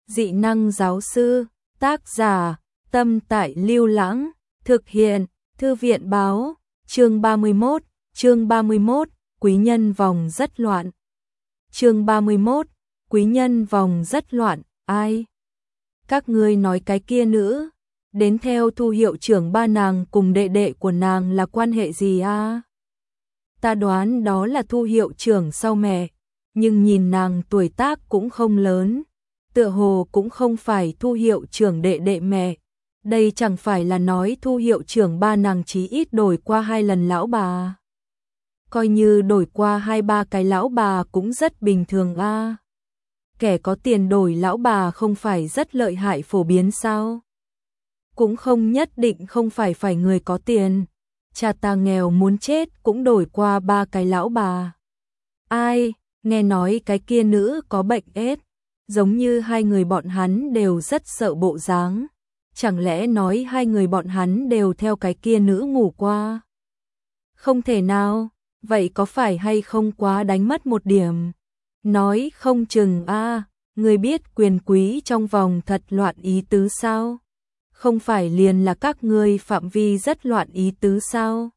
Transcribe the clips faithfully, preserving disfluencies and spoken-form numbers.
Dị năng giáo sư, tác giả, Tâm Tại Lưu Lãng, thực hiện, Thư viện báo, chương ba mươi mốt, chương ba mươi mốt, quý nhân vòng rất loạn. Chương ba mươi mốt, quý nhân vòng rất loạn, ai? Các ngươi nói cái kia nữ, đến theo Thu hiệu trưởng ba nàng cùng đệ đệ của nàng là quan hệ gì a? Ta đoán đó là Thu hiệu trưởng sau mẹ, nhưng nhìn nàng tuổi tác cũng không lớn, tựa hồ cũng không phải Thu hiệu trưởng đệ đệ mẹ. Đây chẳng phải là nói Thu hiệu trưởng ba nàng chí ít đổi qua hai lần lão bà. Coi như đổi qua hai ba cái lão bà cũng rất bình thường a. Kẻ có tiền đổi lão bà không phải rất lợi hại phổ biến sao? Cũng không nhất định không phải phải người có tiền. Cha ta nghèo muốn chết cũng đổi qua ba cái lão bà. Ai, nghe nói cái kia nữ có bệnh ết, giống như hai người bọn hắn đều rất sợ bộ dáng. Chẳng lẽ nói hai người bọn hắn đều theo cái kia nữ ngủ qua? Không thể nào, vậy có phải hay không quá đánh mất một điểm? Nói không chừng a, người biết quyền quý trong vòng thật loạn ý tứ sao? Không phải liền là các ngươi phạm vi rất loạn ý tứ sao?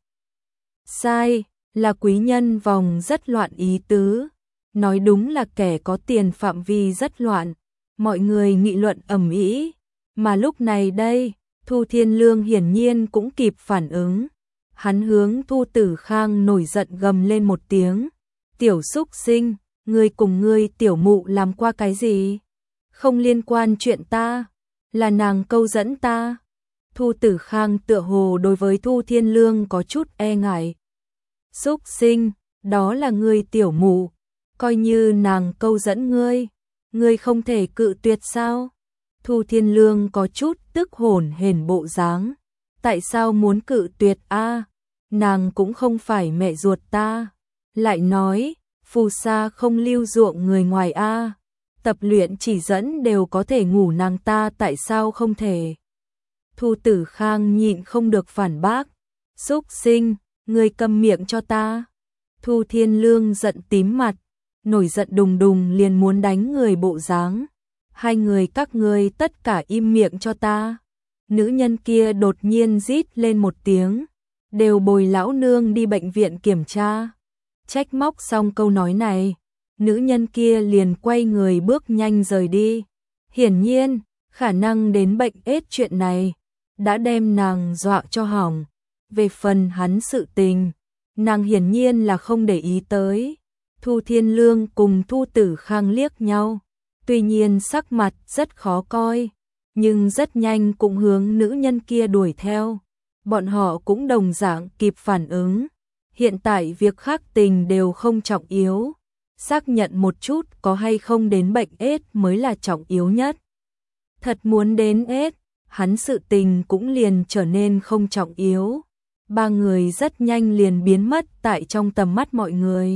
Sai, là quý nhân vòng rất loạn ý tứ. Nói đúng là kẻ có tiền phạm vi rất loạn. Mọi người nghị luận ầm ĩ. Mà lúc này đây, Thu Thiên Lương hiển nhiên cũng kịp phản ứng. Hắn hướng Thu Tử Khang nổi giận gầm lên một tiếng. Tiểu xúc sinh, ngươi cùng ngươi tiểu mụ làm qua cái gì? Không liên quan chuyện ta, là nàng câu dẫn ta. Thu Tử Khang tựa hồ đối với Thu Thiên Lương có chút e ngại. Xúc sinh, đó là ngươi tiểu mụ, coi như nàng câu dẫn ngươi, ngươi không thể cự tuyệt sao? Thu Thiên Lương có chút tức hổn hển bộ dáng. Tại sao muốn cự tuyệt a? Nàng cũng không phải mẹ ruột ta. Lại nói, phù sa không lưu ruộng người ngoài a. Tập luyện chỉ dẫn đều có thể ngủ nàng ta tại sao không thể? Thu Tử Khang nhịn không được phản bác. Xúc sinh, ngươi câm miệng cho ta. Thu Thiên Lương giận tím mặt, nổi giận đùng đùng liền muốn đánh người bộ dáng. Hai người các ngươi tất cả im miệng cho ta. Nữ nhân kia đột nhiên rít lên một tiếng. Đều bồi lão nương đi bệnh viện kiểm tra. Trách móc xong câu nói này, nữ nhân kia liền quay người bước nhanh rời đi. Hiển nhiên, khả năng đến bệnh ết chuyện này đã đem nàng dọa cho hỏng. Về phần hắn sự tình, nàng hiển nhiên là không để ý tới. Thu Thiên Lương cùng Thu Tử Khang liếc nhau. Tuy nhiên sắc mặt rất khó coi, nhưng rất nhanh cũng hướng nữ nhân kia đuổi theo. Bọn họ cũng đồng dạng kịp phản ứng. Hiện tại việc khác tình đều không trọng yếu. Xác nhận một chút có hay không đến bệnh ết mới là trọng yếu nhất. Thật muốn đến ết, hắn sự tình cũng liền trở nên không trọng yếu. Ba người rất nhanh liền biến mất tại trong tầm mắt mọi người.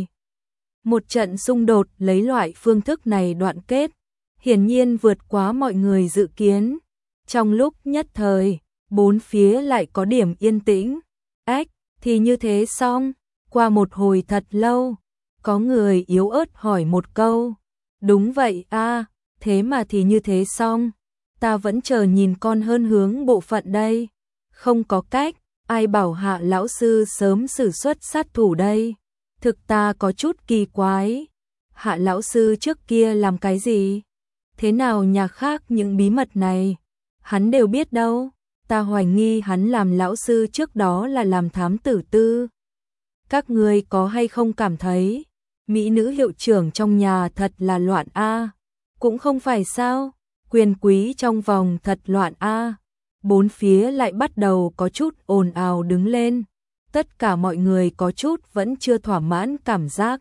Một trận xung đột lấy loại phương thức này đoạn kết, hiển nhiên vượt quá mọi người dự kiến. Trong lúc nhất thời, bốn phía lại có điểm yên tĩnh. Ách, thì như thế xong. Qua một hồi thật lâu, có người yếu ớt hỏi một câu. Đúng vậy a, thế mà thì như thế xong. Ta vẫn chờ nhìn con hơn hướng bộ phận đây. Không có cách, ai bảo Hạ lão sư sớm sử xuất sát thủ đây. Thực ta có chút kỳ quái. Hạ lão sư trước kia làm cái gì? Thế nào nhà khác những bí mật này hắn đều biết đâu. Ta hoài nghi hắn làm lão sư trước đó là làm thám tử tư. Các ngươi có hay không cảm thấy mỹ nữ hiệu trưởng trong nhà thật là loạn a? Cũng không phải sao, quyền quý trong vòng thật loạn a. Bốn phía lại bắt đầu có chút ồn ào đứng lên. Tất cả mọi người có chút vẫn chưa thỏa mãn cảm giác.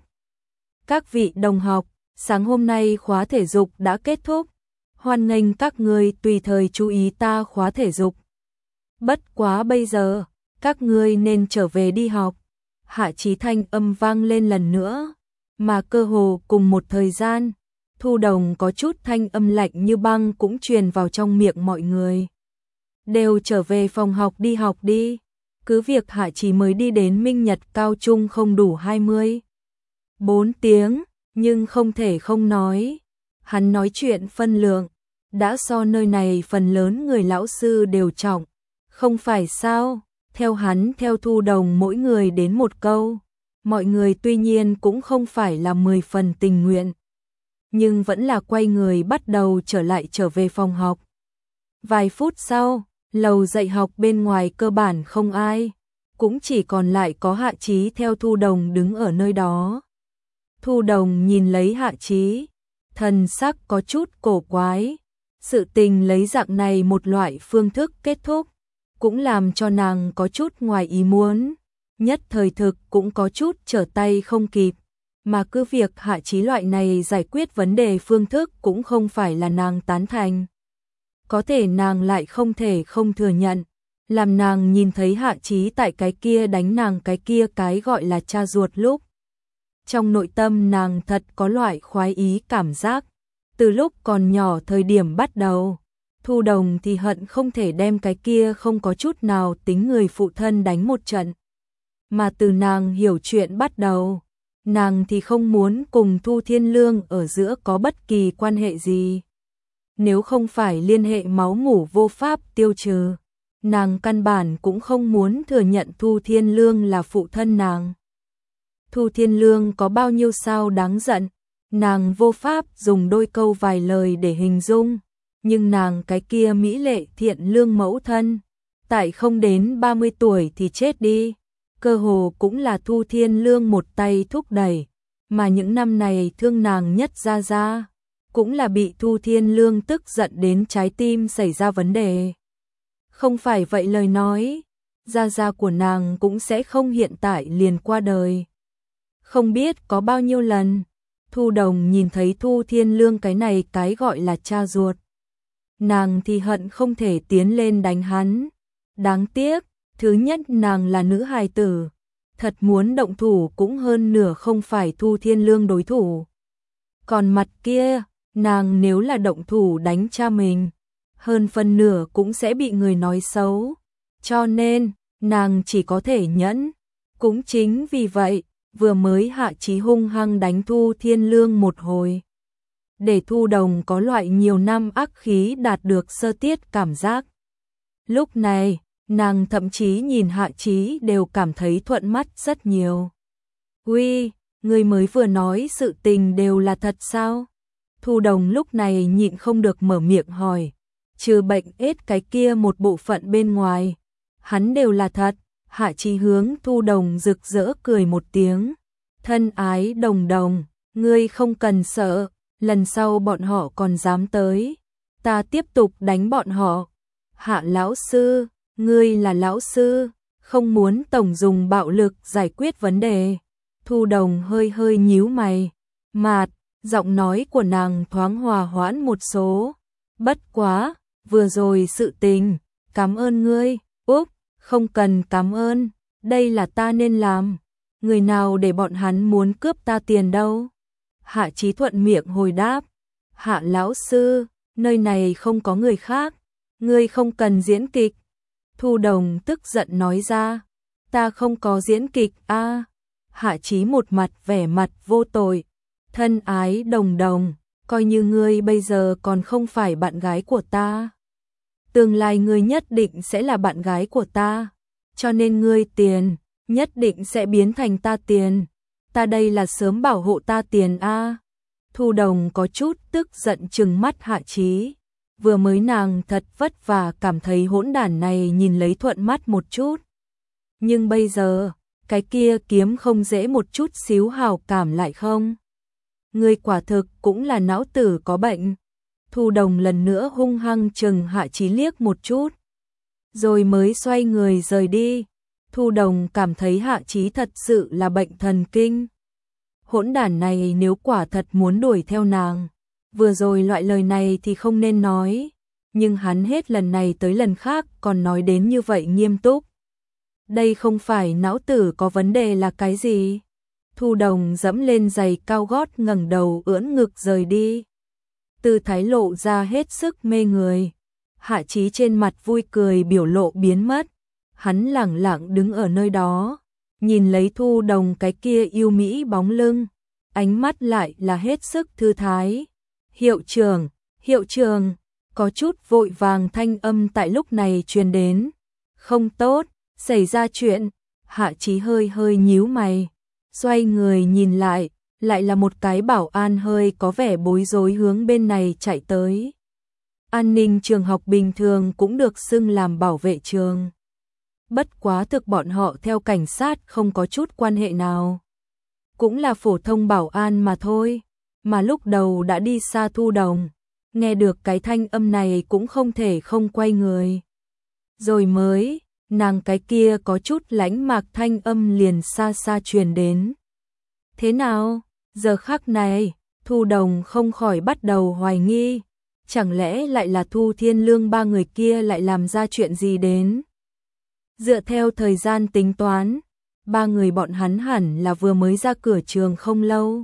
Các vị đồng học, sáng hôm nay khóa thể dục đã kết thúc. Hoan nghênh các ngươi tùy thời chú ý ta khóa thể dục. Bất quá bây giờ, các ngươi nên trở về đi học. Hạ Chí thanh âm vang lên lần nữa, mà cơ hồ cùng một thời gian, Thu Đồng có chút thanh âm lạnh như băng cũng truyền vào trong miệng mọi người. Đều trở về phòng học đi học đi. Cứ việc Hạ Chí mới đi đến Minh Nhật cao trung không đủ hai mươi bốn tiếng, nhưng không thể không nói. Hắn nói chuyện phân lượng, đã so nơi này phần lớn người lão sư đều trọng, không phải sao? Theo hắn theo Thu Đồng mỗi người đến một câu, mọi người tuy nhiên cũng không phải là mười phần tình nguyện, nhưng vẫn là quay người bắt đầu trở lại trở về phòng học. Vài phút sau, lầu dạy học bên ngoài cơ bản không ai, cũng chỉ còn lại có Hạ Chí theo Thu Đồng đứng ở nơi đó. Thu Đồng nhìn lấy Hạ Chí, thần sắc có chút cổ quái. Sự tình lấy dạng này một loại phương thức kết thúc, cũng làm cho nàng có chút ngoài ý muốn, nhất thời thực cũng có chút trở tay không kịp, mà cứ việc Hạ Chí loại này giải quyết vấn đề phương thức cũng không phải là nàng tán thành. Có thể nàng lại không thể không thừa nhận, làm nàng nhìn thấy Hạ Chí tại cái kia đánh nàng cái kia cái gọi là cha ruột lúc. Trong nội tâm nàng thật có loại khoái ý cảm giác. Từ lúc còn nhỏ thời điểm bắt đầu, Thu Đồng thì hận không thể đem cái kia không có chút nào tính người phụ thân đánh một trận. Mà từ nàng hiểu chuyện bắt đầu, nàng thì không muốn cùng Thu Thiên Lương ở giữa có bất kỳ quan hệ gì. Nếu không phải liên hệ máu mủ vô pháp tiêu trừ, nàng căn bản cũng không muốn thừa nhận Thu Thiên Lương là phụ thân nàng. Thu Thiên Lương có bao nhiêu sao đáng giận, nàng vô pháp dùng đôi câu vài lời để hình dung, nhưng nàng cái kia mỹ lệ thiện lương mẫu thân, tại không đến ba mươi tuổi thì chết đi, cơ hồ cũng là Thu Thiên Lương một tay thúc đẩy, mà những năm này thương nàng nhất ra ra, cũng là bị Thu Thiên Lương tức giận đến trái tim xảy ra vấn đề. Không phải vậy lời nói, gia gia của nàng cũng sẽ không hiện tại liền qua đời. Không biết có bao nhiêu lần, Thu Đồng nhìn thấy Thu Thiên Lương cái này cái gọi là cha ruột. Nàng thì hận không thể tiến lên đánh hắn. Đáng tiếc, thứ nhất nàng là nữ hài tử, thật muốn động thủ cũng hơn nửa không phải Thu Thiên Lương đối thủ. Còn mặt kia, nàng nếu là động thủ đánh cha mình, hơn phần nửa cũng sẽ bị người nói xấu. Cho nên, nàng chỉ có thể nhẫn. Cũng chính vì vậy, vừa mới Hạ Chí hung hăng đánh Thu Thiên Lương một hồi, để Thu Đồng có loại nhiều năm ác khí đạt được sơ tiết cảm giác. Lúc này, nàng thậm chí nhìn Hạ Chí đều cảm thấy thuận mắt rất nhiều. Uy, người mới vừa nói sự tình đều là thật sao? Thu Đồng lúc này nhịn không được mở miệng hỏi, trừ bệnh ết cái kia một bộ phận bên ngoài, hắn đều là thật. Hạ Chí hướng Thu Đồng rực rỡ cười một tiếng, thân ái Đồng Đồng, ngươi không cần sợ, lần sau bọn họ còn dám tới, ta tiếp tục đánh bọn họ. Hạ lão sư, ngươi là lão sư, không muốn tổng dùng bạo lực giải quyết vấn đề. Thu Đồng hơi hơi nhíu mày, mạt, giọng nói của nàng thoáng hòa hoãn một số. Bất quá, vừa rồi sự tình, cảm ơn ngươi. Úp, không cần cảm ơn, đây là ta nên làm. Người nào để bọn hắn muốn cướp ta tiền đâu? Hạ Chí thuận miệng hồi đáp. Hạ lão sư, nơi này không có người khác, ngươi không cần diễn kịch. Thu Đồng tức giận nói ra. Ta không có diễn kịch a. À. Hạ Chí một mặt vẻ mặt vô tội. Thân ái Đồng Đồng, coi như ngươi bây giờ còn không phải bạn gái của ta. Tương lai ngươi nhất định sẽ là bạn gái của ta, cho nên ngươi tiền nhất định sẽ biến thành ta tiền. Ta đây là sớm bảo hộ ta tiền a. À. Thu Đồng có chút tức giận trừng mắt Hạ Chí. Vừa mới nàng thật vất vả cảm thấy hỗn đản này nhìn lấy thuận mắt một chút. Nhưng bây giờ, cái kia kiếm không dễ một chút xíu hào cảm lại không? Ngươi quả thực cũng là não tử có bệnh. Thu Đồng lần nữa hung hăng chừng Hạ Chí liếc một chút, rồi mới xoay người rời đi. Thu Đồng cảm thấy Hạ Chí thật sự là bệnh thần kinh. Hỗn đản này nếu quả thật muốn đuổi theo nàng, vừa rồi loại lời này thì không nên nói, nhưng hắn hết lần này tới lần khác còn nói đến như vậy nghiêm túc. Đây không phải não tử có vấn đề là cái gì? Thu Đồng dẫm lên giày cao gót ngẩng đầu ưỡn ngực rời đi. Tư thái lộ ra hết sức mê người. Hạ Chí trên mặt vui cười biểu lộ biến mất. Hắn lẳng lặng đứng ở nơi đó, nhìn lấy Thu Đồng cái kia yêu mỹ bóng lưng, ánh mắt lại là hết sức thư thái. Hiệu trưởng, hiệu trưởng, có chút vội vàng thanh âm tại lúc này truyền đến. Không tốt, xảy ra chuyện. Hạ Chí hơi hơi nhíu mày, xoay người nhìn lại, lại là một cái bảo an hơi có vẻ bối rối hướng bên này chạy tới. An ninh trường học bình thường cũng được xưng làm bảo vệ trường. Bất quá thực bọn họ theo cảnh sát không có chút quan hệ nào. Cũng là phổ thông bảo an mà thôi. Mà lúc đầu đã đi xa Thu Đồng, nghe được cái thanh âm này cũng không thể không quay người. Rồi mới, nàng cái kia có chút lãnh mạc thanh âm liền xa xa truyền đến. Thế nào? Giờ khắc này, Thu Đồng không khỏi bắt đầu hoài nghi. Chẳng lẽ lại là Thu Thiên Lương ba người kia lại làm ra chuyện gì đến? Dựa theo thời gian tính toán, ba người bọn hắn hẳn là vừa mới ra cửa trường không lâu.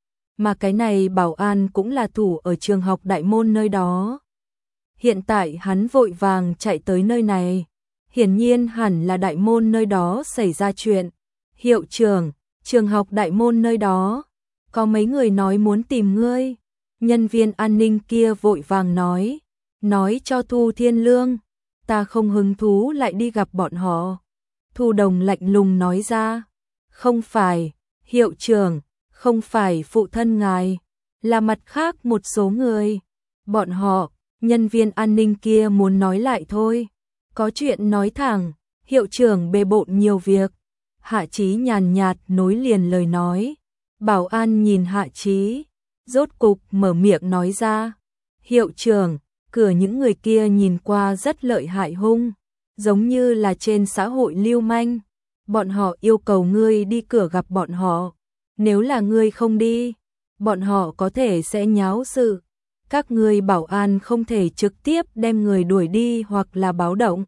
Mà cái này bảo an cũng là thủ ở trường học đại môn nơi đó. Hiện tại hắn vội vàng chạy tới nơi này. Hiển nhiên hẳn là đại môn nơi đó xảy ra chuyện. Hiệu trưởng, trường học đại môn nơi đó. Có mấy người nói muốn tìm ngươi. Nhân viên an ninh kia vội vàng nói. Nói cho Thu Thiên Lương. Ta không hứng thú lại đi gặp bọn họ. Thu Đồng lạnh lùng nói ra. Không phải, hiệu trưởng, không phải phụ thân ngài, là mặt khác một số người. Bọn họ, nhân viên an ninh kia muốn nói lại thôi. Có chuyện nói thẳng, hiệu trưởng bề bộn nhiều việc. Hạ Chí nhàn nhạt nối liền lời nói. Bảo an nhìn Hạ Chí, rốt cục mở miệng nói ra. Hiệu trưởng, cửa những người kia nhìn qua rất lợi hại hung, giống như là trên xã hội lưu manh. Bọn họ yêu cầu ngươi đi cửa gặp bọn họ. Nếu là ngươi không đi, bọn họ có thể sẽ nháo sự. Các ngươi bảo an không thể trực tiếp đem người đuổi đi hoặc là báo động.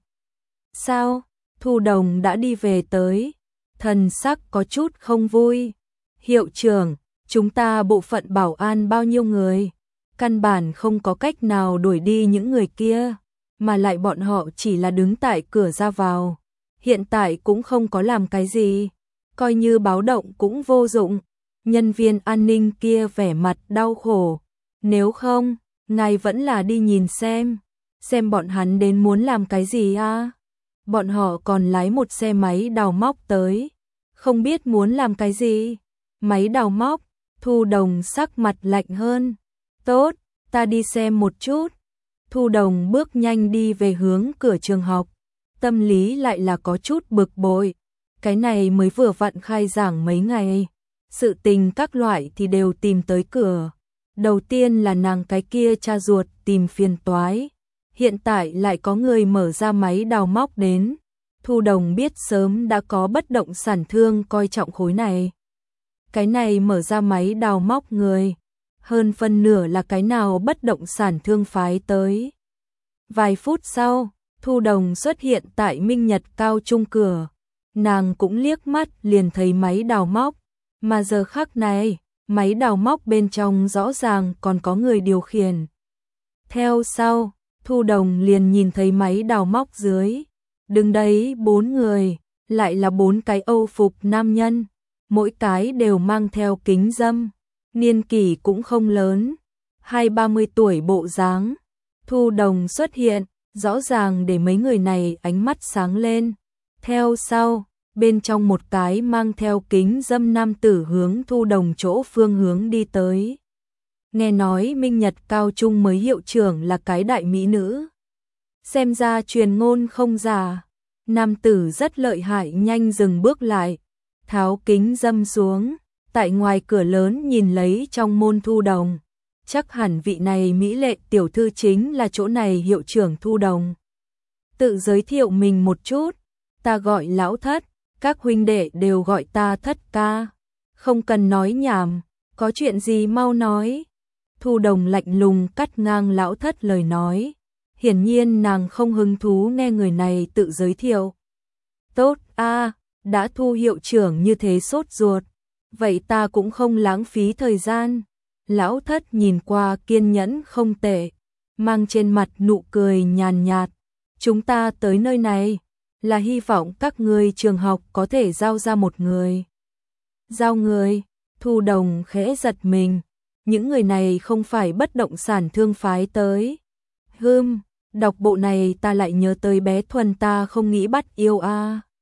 Sao? Thu Đồng đã đi về tới. Thần sắc có chút không vui. Hiệu trưởng, chúng ta bộ phận bảo an bao nhiêu người? Căn bản không có cách nào đuổi đi những người kia. Mà lại bọn họ chỉ là đứng tại cửa ra vào. Hiện tại cũng không có làm cái gì. Coi như báo động cũng vô dụng. Nhân viên an ninh kia vẻ mặt đau khổ. Nếu không, ngài vẫn là đi nhìn xem. Xem bọn hắn đến muốn làm cái gì à? Bọn họ còn lái một xe máy đào móc tới. Không biết muốn làm cái gì. Máy đào móc, Thu Đồng sắc mặt lạnh hơn. Tốt, ta đi xem một chút. Thu Đồng bước nhanh đi về hướng cửa trường học. Tâm lý lại là có chút bực bội. Cái này mới vừa vặn khai giảng mấy ngày. Sự tình các loại thì đều tìm tới cửa. Đầu tiên là nàng cái kia cha ruột tìm phiền toái. Hiện tại lại có người mở ra máy đào móc đến. Thu Đồng biết sớm đã có bất động sản thương coi trọng khối này. Cái này mở ra máy đào móc người. Hơn phân nửa là cái nào bất động sản thương phái tới. Vài phút sau, Thu Đồng xuất hiện tại Minh Nhật Cao Trung cửa. Nàng cũng liếc mắt liền thấy máy đào móc. Mà giờ khắc này, máy đào móc bên trong rõ ràng còn có người điều khiển. Theo sau, Thu Đồng liền nhìn thấy máy đào móc dưới. Đứng đấy bốn người, lại là bốn cái Âu phục nam nhân. Mỗi cái đều mang theo kính râm. Niên kỷ cũng không lớn. Hai ba mươi tuổi bộ dáng. Thu Đồng xuất hiện, rõ ràng để mấy người này ánh mắt sáng lên. Theo sau, bên trong một cái mang theo kính dâm nam tử hướng Thu Đồng chỗ phương hướng đi tới. Nghe nói Minh Nhật Cao Trung mới hiệu trưởng là cái đại mỹ nữ. Xem ra truyền ngôn không giả. Nam tử rất lợi hại nhanh dừng bước lại. Tháo kính dâm xuống. Tại ngoài cửa lớn nhìn lấy trong môn Thu Đồng. Chắc hẳn vị này mỹ lệ tiểu thư chính là chỗ này hiệu trưởng Thu Đồng. Tự giới thiệu mình một chút. Ta gọi lão thất. Các huynh đệ đều gọi ta thất ca. Không cần nói nhảm. Có chuyện gì mau nói. Thu Đồng lạnh lùng cắt ngang lão thất lời nói. Hiển nhiên nàng không hứng thú nghe người này tự giới thiệu. Tốt a, đã Thu hiệu trưởng như thế sốt ruột. Vậy ta cũng không lãng phí thời gian. Lão thất nhìn qua kiên nhẫn không tệ. Mang trên mặt nụ cười nhàn nhạt. Chúng ta tới nơi này. Là hy vọng các người trường học có thể giao ra một người. Giao người, Thu Đồng khẽ giật mình. Những người này không phải bất động sản thương phái tới. Hưm, đọc bộ này ta lại nhớ tới bé Thuần ta không nghĩ bắt yêu a.